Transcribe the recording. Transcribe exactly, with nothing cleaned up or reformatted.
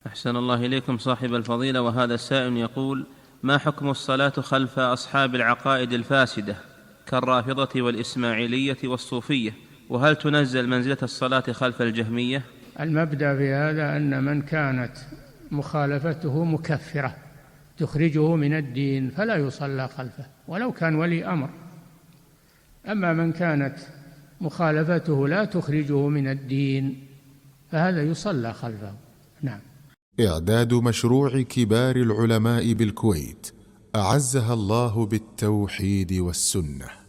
أحسن الله إليكم صاحب الفضيلة. وهذا السائل يقول: ما حكم الصلاة خلف أصحاب العقائد الفاسدة كالرافضة والإسماعيلية والصوفية؟ وهل تنزل منزلة الصلاة خلف الجهمية؟ المبدأ في هذا أن من كانت مخالفته مكفرة تخرجه من الدين فلا يصلى خلفه ولو كان ولي أمر. أما من كانت مخالفته لا تخرجه من الدين فهذا يصلى خلفه. نعم. إعداد مشروع كبار العلماء بالكويت أعزها الله بالتوحيد والسنة.